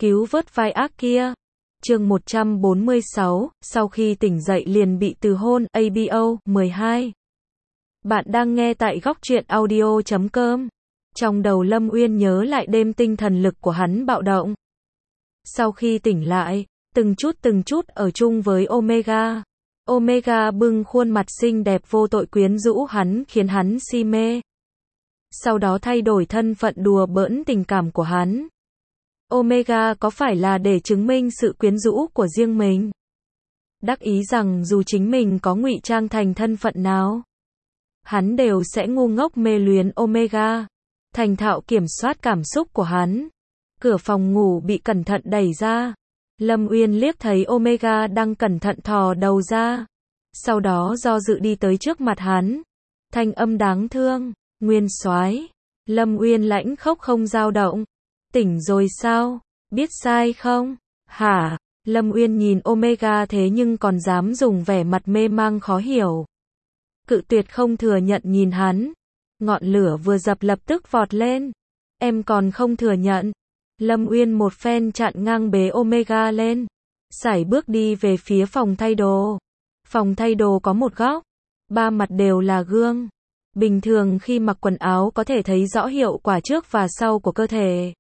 cứu vớt vai ác kia. Chương 146, sau khi tỉnh dậy liền bị từ hôn, ABO, 12. Bạn đang nghe tại góc truyện audio.com. Trong đầu Lâm Uyên nhớ lại đêm tinh thần lực của hắn bạo động. Sau khi tỉnh lại, từng chút ở chung với Omega. Omega bưng khuôn mặt xinh đẹp vô tội quyến rũ hắn khiến hắn si mê. Sau đó thay đổi thân phận đùa bỡn tình cảm của hắn. Omega có phải là để chứng minh sự quyến rũ của riêng mình? Đắc ý rằng dù chính mình có ngụy trang thành thân phận nào, hắn đều sẽ ngu ngốc mê luyến Omega. Thành thạo kiểm soát cảm xúc của hắn. Cửa phòng ngủ bị cẩn thận đẩy ra. Lâm Uyên liếc thấy Omega đang cẩn thận thò đầu ra. Sau đó do dự đi tới trước mặt hắn. Thanh âm đáng thương, Nguyên soái. Lâm Uyên lãnh khốc không dao động. Tỉnh rồi sao? Biết sai không? Hả? Lâm Uyên nhìn Omega thế nhưng còn dám dùng vẻ mặt mê mang khó hiểu. Cự tuyệt không thừa nhận nhìn hắn. Ngọn lửa vừa dập lập tức vọt lên. Em còn không thừa nhận. Lâm Uyên một phen chặn ngang bế Omega lên. Sải bước đi về phía phòng thay đồ. Phòng thay đồ có một góc. Ba mặt đều là gương. Bình thường khi mặc quần áo có thể thấy rõ hiệu quả trước và sau của cơ thể.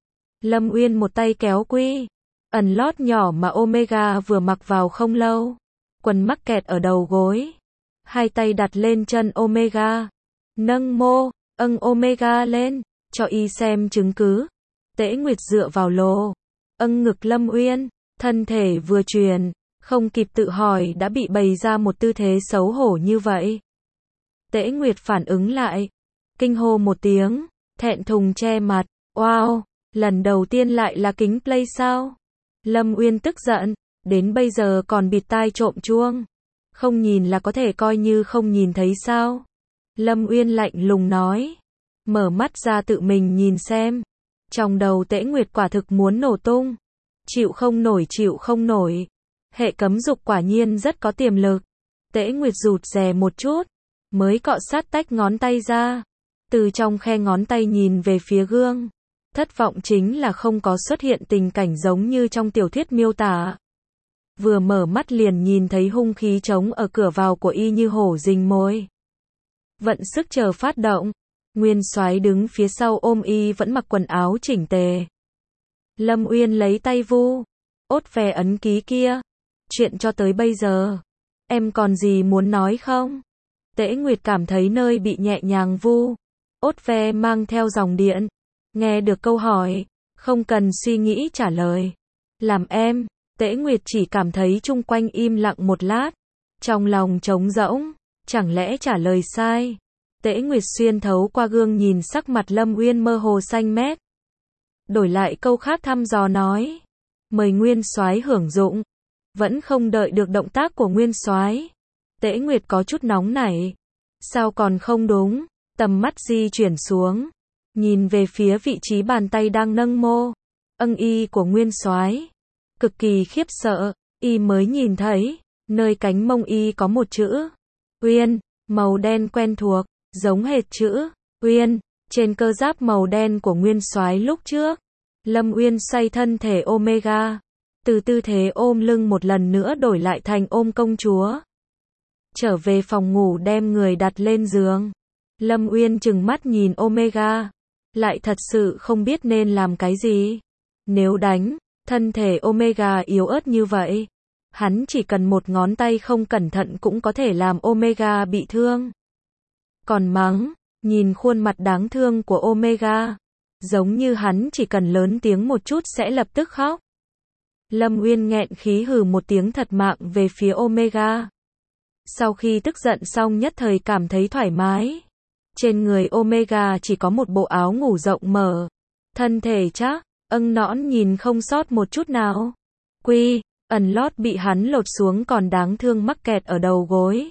Lâm Uyên một tay kéo quy ẩn lót nhỏ mà Omega vừa mặc vào không lâu. Quần mắc kẹt ở đầu gối. Hai tay đặt lên chân Omega. Nâng mô, Omega lên, cho y xem chứng cứ. Tễ Nguyệt dựa vào lồ. Ngực Lâm Uyên, thân thể vừa truyền, không kịp tự hỏi đã bị bày ra một tư thế xấu hổ như vậy. Tễ Nguyệt phản ứng lại. Kinh hô một tiếng, thẹn thùng che mặt. Wow, lần đầu tiên lại là kính play sao? Lâm Uyên tức giận, đến bây giờ còn bịt tai trộm chuông. Không nhìn là có thể coi như không nhìn thấy sao? Lâm Uyên lạnh lùng nói. Mở mắt ra tự mình nhìn xem. Trong đầu Tễ Nguyệt quả thực muốn nổ tung. Chịu không nổi. Hệ cấm dục quả nhiên rất có tiềm lực. Tễ Nguyệt rụt rè một chút, mới cọ sát tách ngón tay ra. Từ trong khe ngón tay nhìn về phía gương. Thất vọng chính là không có xuất hiện tình cảnh giống như trong tiểu thuyết miêu tả. Vừa mở mắt liền nhìn thấy hung khí trống ở cửa vào của y như hổ rình mồi. Vận sức chờ phát động. Nguyên soái đứng phía sau ôm y vẫn mặc quần áo chỉnh tề. Lâm Uyên lấy tay vu. Ốt ve ấn ký kia. Chuyện cho tới bây giờ. Em còn gì muốn nói không? Tễ Nguyệt cảm thấy nơi bị nhẹ nhàng vu. Ốt ve mang theo dòng điện. Nghe được câu hỏi. Không cần suy nghĩ trả lời. Làm em. Tễ Nguyệt chỉ cảm thấy chung quanh im lặng một lát. Trong lòng trống rỗng. Chẳng lẽ trả lời sai? Tễ Nguyệt xuyên thấu qua gương nhìn sắc mặt Lâm Uyên mơ hồ xanh mét. Đổi lại câu khác thăm dò nói. Mời Nguyên soái hưởng dụng. Vẫn không đợi được động tác của Nguyên soái. Tễ Nguyệt có chút nóng nảy. Sao còn không đúng? Tầm mắt di chuyển xuống. Nhìn về phía vị trí bàn tay đang nâng mô. Y của Nguyên soái. Cực kỳ khiếp sợ. Y mới nhìn thấy. Nơi cánh mông y có một chữ. Uyên. Màu đen quen thuộc. Giống hệt chữ Uyên trên cơ giáp màu đen của Nguyên soái lúc trước. Lâm Uyên xoay thân thể Omega. Từ tư thế ôm lưng một lần nữa đổi lại thành ôm công chúa. Trở về phòng ngủ đem người đặt lên giường. Lâm Uyên trừng mắt nhìn Omega. Lại thật sự không biết nên làm cái gì. Nếu đánh, thân thể Omega yếu ớt như vậy. Hắn chỉ cần một ngón tay không cẩn thận cũng có thể làm Omega bị thương. Còn mắng, nhìn khuôn mặt đáng thương của Omega. Giống như hắn chỉ cần lớn tiếng một chút sẽ lập tức khóc. Lâm Uyên nghẹn khí hừ một tiếng thật mạng về phía Omega. Sau khi tức giận xong nhất thời cảm thấy thoải mái. Trên người Omega chỉ có một bộ áo ngủ rộng mở. Thân thể chắc, nõn nhìn không sót một chút nào. Quy, ẩn lót bị hắn lột xuống còn đáng thương mắc kẹt ở đầu gối.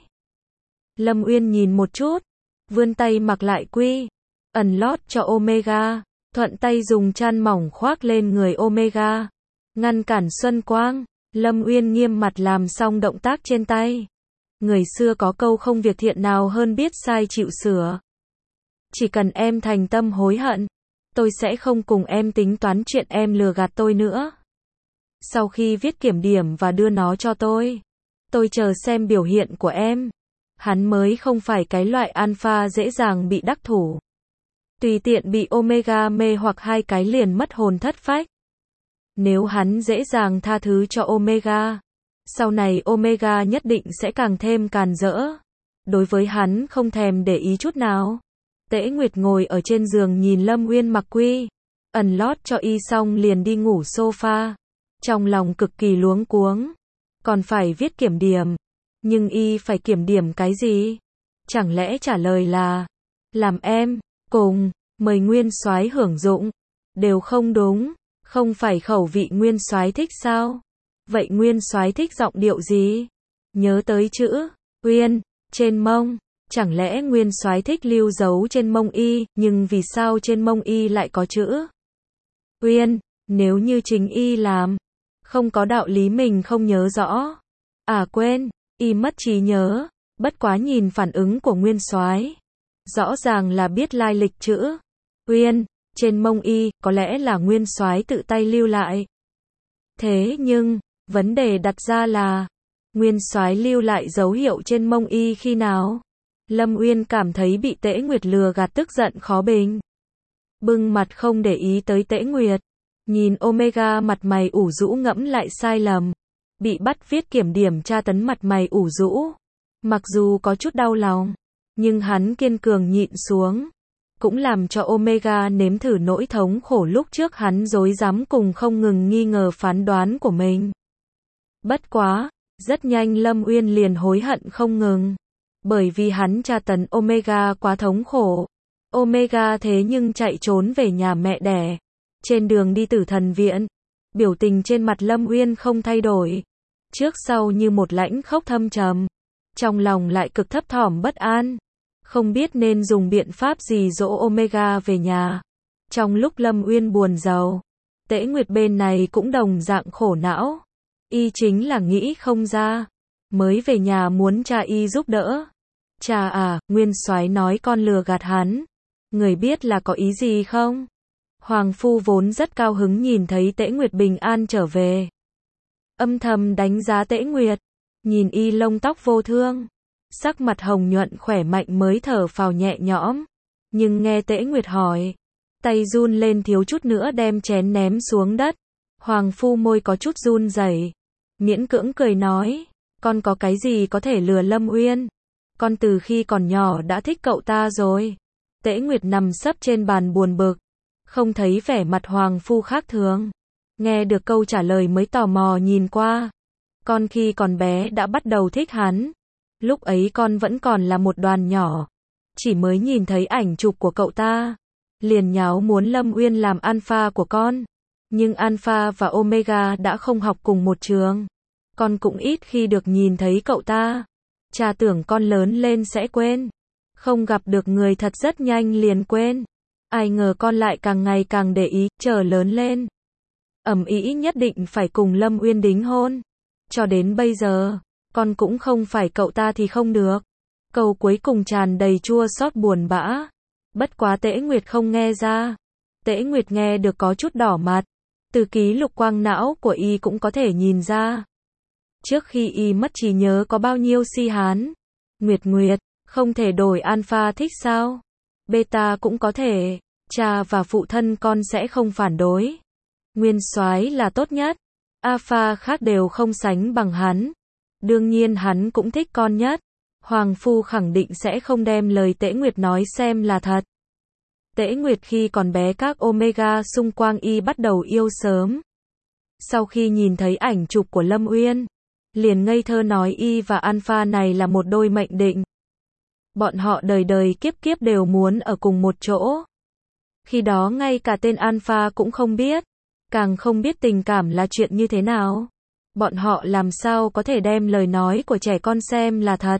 Lâm Uyên nhìn một chút. Vươn tay mặc lại quy ẩn lót cho Omega, thuận tay dùng chăn mỏng khoác lên người Omega, ngăn cản xuân quang. Lâm Uyên nghiêm mặt làm xong động tác trên tay. Người xưa có câu không việc thiện nào hơn biết sai chịu sửa. Chỉ cần em thành tâm hối hận, Tôi sẽ không cùng em tính toán chuyện em lừa gạt tôi nữa. Sau khi viết kiểm điểm và đưa nó cho tôi chờ xem biểu hiện của em. Hắn mới không phải cái loại alpha dễ dàng bị đắc thủ. Tùy tiện bị Omega mê hoặc hai cái liền mất hồn thất phách. Nếu hắn dễ dàng tha thứ cho Omega, sau này Omega nhất định sẽ càng thêm càn rỡ. Đối với hắn không thèm để ý chút nào. Tễ Nguyệt ngồi ở trên giường nhìn Lâm Uyên mặc quy ẩn lót cho y xong liền đi ngủ sofa. Trong lòng cực kỳ luống cuống. Còn phải viết kiểm điểm. Nhưng y phải kiểm điểm cái gì? Chẳng lẽ trả lời là làm em, cùng, mời Nguyên Soái hưởng dụng. Đều không đúng. Không phải khẩu vị Nguyên Soái thích sao? Vậy Nguyên Soái thích giọng điệu gì? Nhớ tới chữ Uyên trên mông. Chẳng lẽ Nguyên Soái thích lưu dấu trên mông y, nhưng vì sao trên mông y lại có chữ Uyên? Nếu như chính y làm, không có đạo lý mình không nhớ rõ. À quên, y mất trí nhớ, bất quá nhìn phản ứng của Nguyên Soái, rõ ràng là biết lai lịch chữ Uyên trên mông y, có lẽ là Nguyên Soái tự tay lưu lại. Thế nhưng, vấn đề đặt ra là, Nguyên Soái lưu lại dấu hiệu trên mông y khi nào? Lâm Uyên cảm thấy bị Tễ Nguyệt lừa gạt tức giận khó bình. Bưng mặt không để ý tới Tễ Nguyệt. Nhìn Omega mặt mày ủ rũ ngẫm lại sai lầm. Bị bắt viết kiểm điểm tra tấn mặt mày ủ rũ. Mặc dù có chút đau lòng, nhưng hắn kiên cường nhịn xuống. Cũng làm cho Omega nếm thử nỗi thống khổ lúc trước hắn dối dám cùng không ngừng nghi ngờ phán đoán của mình. Bất quá, rất nhanh Lâm Uyên liền hối hận không ngừng. Bởi vì hắn tra tấn Omega quá thống khổ. Omega thế nhưng chạy trốn về nhà mẹ đẻ. Trên đường đi Tử Thần Viện, biểu tình trên mặt Lâm Uyên không thay đổi. Trước sau như một lãnh khốc thâm trầm. Trong lòng lại cực thấp thỏm bất an. Không biết nên dùng biện pháp gì dỗ Omega về nhà. Trong lúc Lâm Uyên buồn rầu, Tễ Nguyệt bên này cũng đồng dạng khổ não. Y chính là nghĩ không ra. Mới về nhà muốn cha y giúp đỡ. Cha à, Nguyên Soái nói con lừa gạt hắn. Người biết là có ý gì không? Hoàng phu vốn rất cao hứng nhìn thấy Tễ Nguyệt bình an trở về. Âm thầm đánh giá Tễ Nguyệt. Nhìn y lông tóc vô thương. Sắc mặt hồng nhuận khỏe mạnh mới thở phào nhẹ nhõm. Nhưng nghe Tễ Nguyệt hỏi. Tay run lên thiếu chút nữa đem chén ném xuống đất. Hoàng phu môi có chút run rẩy. Miễn cưỡng cười nói. Con có cái gì có thể lừa Lâm Uyên? Con từ khi còn nhỏ đã thích cậu ta rồi. Tễ Nguyệt nằm sấp trên bàn buồn bực. Không thấy vẻ mặt Hoàng phu khác thường. Nghe được câu trả lời mới tò mò nhìn qua. Con khi còn bé đã bắt đầu thích hắn. Lúc ấy con vẫn còn là một đoàn nhỏ. Chỉ mới nhìn thấy ảnh chụp của cậu ta. Liền nháo muốn Lâm Uyên làm alpha của con. Nhưng alpha và omega đã không học cùng một trường. Con cũng ít khi được nhìn thấy cậu ta. Cha tưởng con lớn lên sẽ quên. Không gặp được người thật rất nhanh liền quên. Ai ngờ con lại càng ngày càng để ý, chờ lớn lên. Ầm ĩ nhất định phải cùng Lâm Uyên đính hôn. Cho đến bây giờ, con cũng không phải cậu ta thì không được. Câu cuối cùng tràn đầy chua xót buồn bã. Bất quá Tễ Nguyệt không nghe ra. Tễ Nguyệt nghe được có chút đỏ mặt. Từ ký lục quang não của y cũng có thể nhìn ra. Trước khi y mất trí nhớ có bao nhiêu si hán. Nguyệt, không thể đổi alpha thích sao? Beta cũng có thể. Cha và phụ thân con sẽ không phản đối. Nguyên Soái là tốt nhất. Alpha khác đều không sánh bằng hắn. Đương nhiên hắn cũng thích con nhất. Hoàng phu khẳng định sẽ không đem lời Tễ Nguyệt nói xem là thật. Tễ Nguyệt khi còn bé các omega xung quanh y bắt đầu yêu sớm. Sau khi nhìn thấy ảnh chụp của Lâm Uyên, liền ngây thơ nói y và alpha này là một đôi mệnh định. Bọn họ đời đời kiếp kiếp đều muốn ở cùng một chỗ. Khi đó ngay cả tên alpha cũng không biết. Càng không biết tình cảm là chuyện như thế nào. Bọn họ làm sao có thể đem lời nói của trẻ con xem là thật.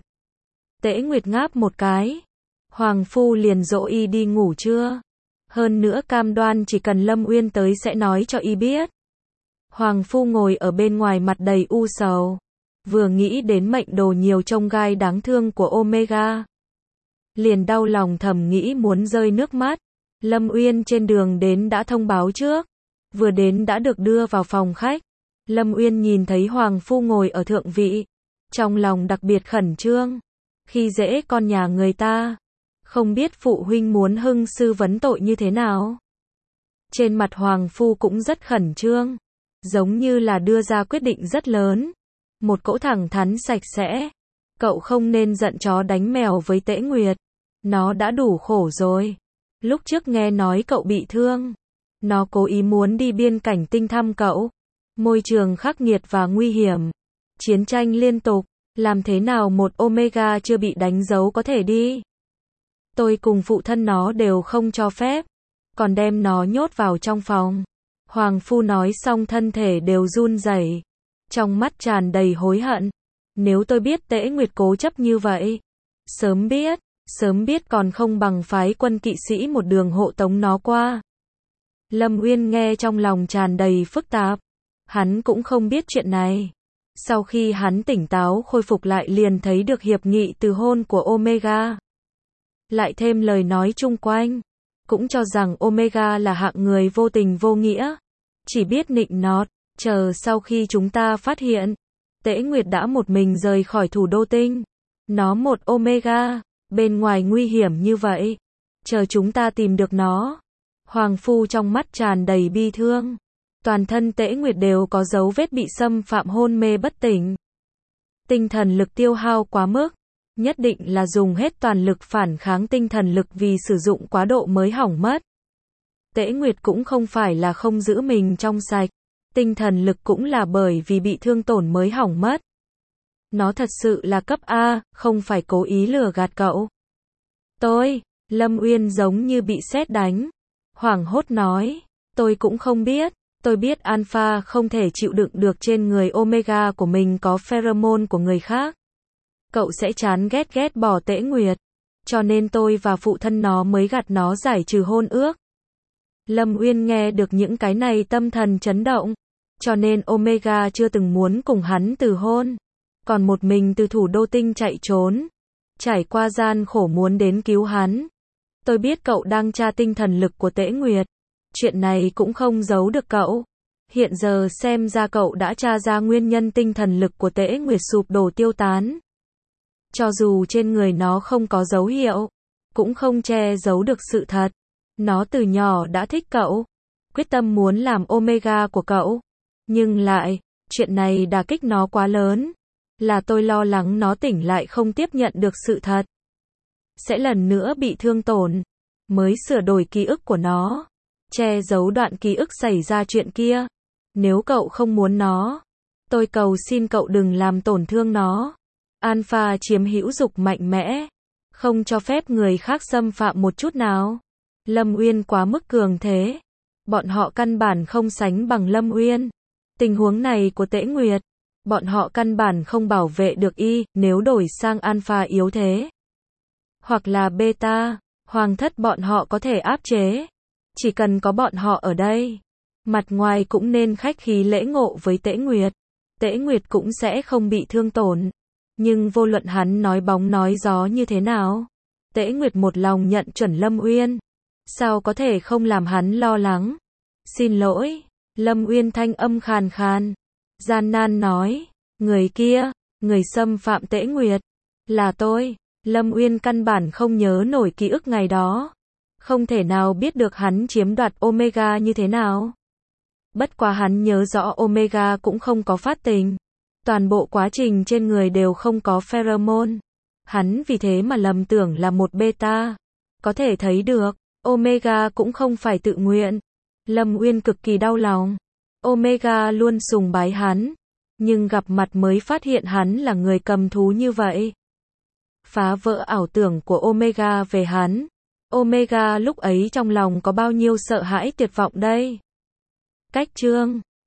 Tễ Nguyệt ngáp một cái. Hoàng phu liền dỗ y đi ngủ trưa. Hơn nữa cam đoan chỉ cần Lâm Uyên tới sẽ nói cho y biết. Hoàng phu ngồi ở bên ngoài mặt đầy u sầu. Vừa nghĩ đến mệnh đồ nhiều chông gai đáng thương của Omega. Liền đau lòng thầm nghĩ muốn rơi nước mắt. Lâm Uyên trên đường đến đã thông báo trước. Vừa đến đã được đưa vào phòng khách. Lâm Uyên nhìn thấy Hoàng Phu ngồi ở thượng vị. Trong lòng đặc biệt khẩn trương. Khi dễ con nhà người ta. Không biết phụ huynh muốn hưng sư vấn tội như thế nào. Trên mặt Hoàng Phu cũng rất khẩn trương. Giống như là đưa ra quyết định rất lớn. Một cỗ thẳng thắn sạch sẽ. Cậu không nên giận chó đánh mèo với Tễ Nguyệt. Nó đã đủ khổ rồi. Lúc trước nghe nói cậu bị thương. Nó cố ý muốn đi biên cảnh tinh thăm cậu. Môi trường khắc nghiệt và nguy hiểm. Chiến tranh liên tục. Làm thế nào một Omega chưa bị đánh dấu có thể đi? Tôi cùng phụ thân nó đều không cho phép. Còn đem nó nhốt vào trong phòng. Hoàng Phu nói xong thân thể đều run rẩy. Trong mắt tràn đầy hối hận. Nếu tôi biết Tễ Nguyệt cố chấp như vậy. Sớm biết còn không bằng phái quân kỵ sĩ một đường hộ tống nó qua. Lâm Uyên nghe trong lòng tràn đầy phức tạp. Hắn cũng không biết chuyện này. Sau khi hắn tỉnh táo khôi phục lại liền thấy được hiệp nghị từ hôn của Omega. Lại thêm lời nói chung quanh. Cũng cho rằng Omega là hạng người vô tình vô nghĩa. Chỉ biết nịnh nọt. Chờ sau khi chúng ta phát hiện. Tễ Nguyệt đã một mình rời khỏi thủ đô tinh. Nó một Omega. Bên ngoài nguy hiểm như vậy. Chờ chúng ta tìm được nó. Hoàng Phu trong mắt tràn đầy bi thương. Toàn thân Tễ Nguyệt đều có dấu vết bị xâm phạm hôn mê bất tỉnh. Tinh thần lực tiêu hao quá mức. Nhất định là dùng hết toàn lực phản kháng tinh thần lực vì sử dụng quá độ mới hỏng mất. Tễ Nguyệt cũng không phải là không giữ mình trong sạch. Tinh thần lực cũng là bởi vì bị thương tổn mới hỏng mất. Nó thật sự là cấp A, không phải cố ý lừa gạt cậu. Lâm Uyên giống như bị sét đánh. Hoảng hốt nói, tôi cũng không biết. Tôi biết Alpha không thể chịu đựng được trên người Omega của mình có pheromone của người khác. Cậu sẽ chán ghét bỏ Tễ Nguyệt. Cho nên tôi và phụ thân nó mới gạt nó giải trừ hôn ước. Lâm Uyên nghe được những cái này tâm thần chấn động. Cho nên Omega chưa từng muốn cùng hắn từ hôn. Còn một mình từ thủ đô tinh chạy trốn. Trải qua gian khổ muốn đến cứu hắn. Tôi biết cậu đang tra tinh thần lực của Tễ Nguyệt. Chuyện này cũng không giấu được cậu. Hiện giờ xem ra cậu đã tra ra nguyên nhân tinh thần lực của Tễ Nguyệt sụp đổ tiêu tán. Cho dù trên người nó không có dấu hiệu, cũng không che giấu được sự thật. Nó từ nhỏ đã thích cậu. Quyết tâm muốn làm Omega của cậu. Nhưng lại, chuyện này đả kích nó quá lớn. Là tôi lo lắng nó tỉnh lại không tiếp nhận được sự thật. Sẽ lần nữa bị thương tổn. Mới sửa đổi ký ức của nó. Che giấu đoạn ký ức xảy ra chuyện kia. Nếu cậu không muốn nó, tôi cầu xin cậu đừng làm tổn thương nó. Alpha chiếm hữu dục mạnh mẽ. Không cho phép người khác xâm phạm một chút nào. Lâm Uyên quá mức cường thế. Bọn họ căn bản không sánh bằng Lâm Uyên. Tình huống này của Tễ Nguyệt. Bọn họ căn bản không bảo vệ được y, nếu đổi sang Alpha yếu thế. Hoặc là Beta, Hoàng thất bọn họ có thể áp chế. Chỉ cần có bọn họ ở đây. Mặt ngoài cũng nên khách khí lễ ngộ với Tễ Nguyệt. Tễ Nguyệt cũng sẽ không bị thương tổn. Nhưng vô luận hắn nói bóng nói gió như thế nào. Tễ Nguyệt một lòng nhận chuẩn Lâm Uyên. Sao có thể không làm hắn lo lắng. Xin lỗi. Lâm Uyên thanh âm khàn khàn. Gian nan nói. Người kia, người xâm phạm Tễ Nguyệt. Là tôi. Lâm Uyên căn bản không nhớ nổi ký ức ngày đó. Không thể nào biết được hắn chiếm đoạt Omega như thế nào. Bất quá hắn nhớ rõ Omega cũng không có phát tình. Toàn bộ quá trình trên người đều không có pheromone. Hắn vì thế mà lầm tưởng là một beta. Có thể thấy được, Omega cũng không phải tự nguyện. Lâm Uyên cực kỳ đau lòng. Omega luôn sùng bái hắn. Nhưng gặp mặt mới phát hiện hắn là người cầm thú như vậy. Phá vỡ ảo tưởng của Omega về hắn. Omega lúc ấy trong lòng có bao nhiêu sợ hãi tuyệt vọng đây. Cách chương